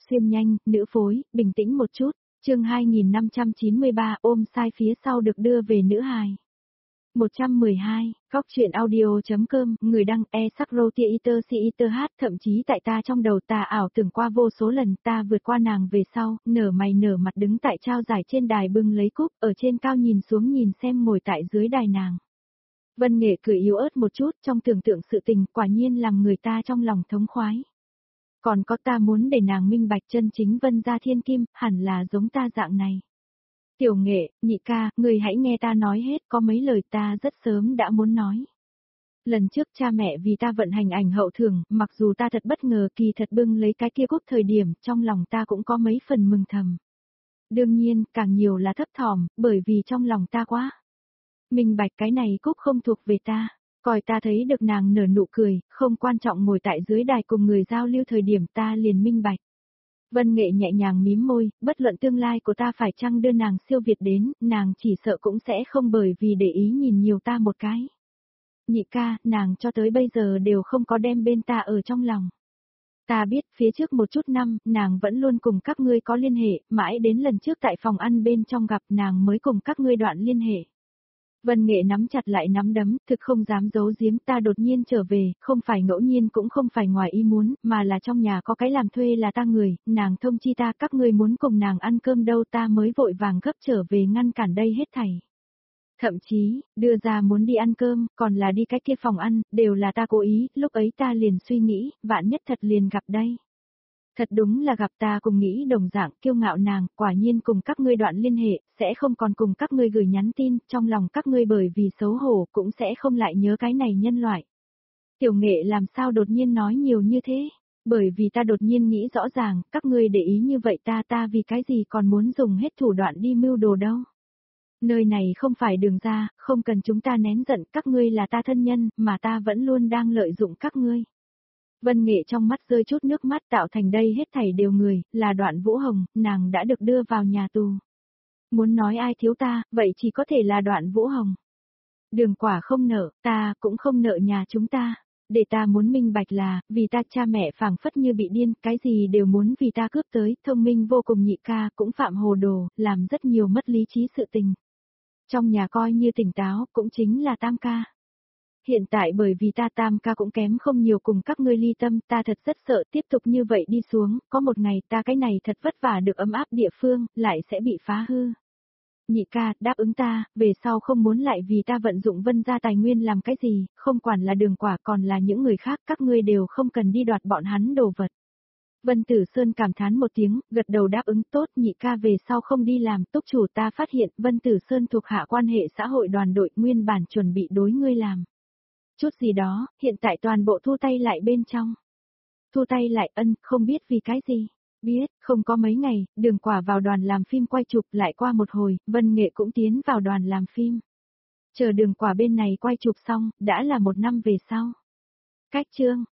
Xuyên nhanh, nữ phối, bình tĩnh một chút. Chương 2593 ôm sai phía sau được đưa về nữ hài. 112, Góc truyện audio.com, người đăng e-sắc-rô-tia-iter-si-iter-hát, thậm chí tại ta trong đầu ta ảo tưởng qua vô số lần ta vượt qua nàng về sau, nở mày nở mặt đứng tại trao giải trên đài bưng lấy cúp, ở trên cao nhìn xuống nhìn xem ngồi tại dưới đài nàng. Vân Nghệ cười yếu ớt một chút trong tưởng tượng sự tình quả nhiên làm người ta trong lòng thống khoái. Còn có ta muốn để nàng minh bạch chân chính Vân gia thiên kim, hẳn là giống ta dạng này. Tiểu Nghệ, nhị ca, người hãy nghe ta nói hết, có mấy lời ta rất sớm đã muốn nói. Lần trước cha mẹ vì ta vận hành ảnh hậu thường, mặc dù ta thật bất ngờ kỳ thật bưng lấy cái kia cúp thời điểm, trong lòng ta cũng có mấy phần mừng thầm. Đương nhiên, càng nhiều là thấp thỏm, bởi vì trong lòng ta quá minh bạch cái này cúp không thuộc về ta. Coi ta thấy được nàng nở nụ cười, không quan trọng ngồi tại dưới đài cùng người giao lưu thời điểm ta liền minh bạch. Vân Nghệ nhẹ nhàng mím môi, bất luận tương lai của ta phải chăng đưa nàng siêu việt đến, nàng chỉ sợ cũng sẽ không bởi vì để ý nhìn nhiều ta một cái. Nhị ca, nàng cho tới bây giờ đều không có đem bên ta ở trong lòng. Ta biết phía trước một chút năm, nàng vẫn luôn cùng các ngươi có liên hệ, mãi đến lần trước tại phòng ăn bên trong gặp nàng mới cùng các ngươi đoạn liên hệ. Vân Nghệ nắm chặt lại nắm đấm, thực không dám giấu giếm ta đột nhiên trở về, không phải ngẫu nhiên cũng không phải ngoài ý muốn, mà là trong nhà có cái làm thuê là ta người, nàng thông chi ta các ngươi muốn cùng nàng ăn cơm đâu ta mới vội vàng gấp trở về ngăn cản đây hết thảy. Thậm chí, đưa ra muốn đi ăn cơm, còn là đi cái kia phòng ăn, đều là ta cố ý, lúc ấy ta liền suy nghĩ, vạn nhất thật liền gặp đây. Thật đúng là gặp ta cùng nghĩ đồng dạng kiêu ngạo nàng, quả nhiên cùng các ngươi đoạn liên hệ, sẽ không còn cùng các ngươi gửi nhắn tin, trong lòng các ngươi bởi vì xấu hổ cũng sẽ không lại nhớ cái này nhân loại. Tiểu Nghệ làm sao đột nhiên nói nhiều như thế? Bởi vì ta đột nhiên nghĩ rõ ràng, các ngươi để ý như vậy ta vì cái gì còn muốn dùng hết thủ đoạn đi mưu đồ đâu. Nơi này không phải đường ra, không cần chúng ta nén giận, các ngươi là ta thân nhân, mà ta vẫn luôn đang lợi dụng các ngươi. Vân Nghệ trong mắt rơi chút nước mắt tạo thành đây hết thảy đều người, là Đoạn Vũ Hồng, nàng đã được đưa vào nhà tù. Muốn nói ai thiếu ta, vậy chỉ có thể là Đoạn Vũ Hồng. Đường Quả không nợ, ta cũng không nợ nhà chúng ta. Để ta muốn minh bạch là, vì ta cha mẹ phảng phất như bị điên, cái gì đều muốn vì ta cướp tới, thông minh vô cùng nhị ca cũng phạm hồ đồ, làm rất nhiều mất lý trí sự tình. Trong nhà coi như tỉnh táo, cũng chính là Tam ca. Hiện tại bởi vì ta Tam ca cũng kém không nhiều cùng các ngươi ly tâm, ta thật rất sợ tiếp tục như vậy đi xuống, có một ngày ta cái này thật vất vả được ấm áp địa phương, lại sẽ bị phá hư. Nhị ca, đáp ứng ta, về sau không muốn lại vì ta vận dụng Vân gia tài nguyên làm cái gì, không quản là Đường Quả còn là những người khác, các ngươi đều không cần đi đoạt bọn hắn đồ vật. Vân Tử Sơn cảm thán một tiếng, gật đầu đáp ứng tốt, nhị ca về sau không đi làm, túc chủ ta phát hiện Vân Tử Sơn thuộc hạ quan hệ xã hội đoàn đội nguyên bản chuẩn bị đối ngươi làm. Chút gì đó, hiện tại toàn bộ thu tay lại bên trong. Thu tay lại không biết vì cái gì. Biết, không có mấy ngày, Đường Quả vào đoàn làm phim quay chụp lại qua một hồi, Vân Nghệ cũng tiến vào đoàn làm phim. Chờ Đường Quả bên này quay chụp xong, đã là một năm về sau. Cách chương,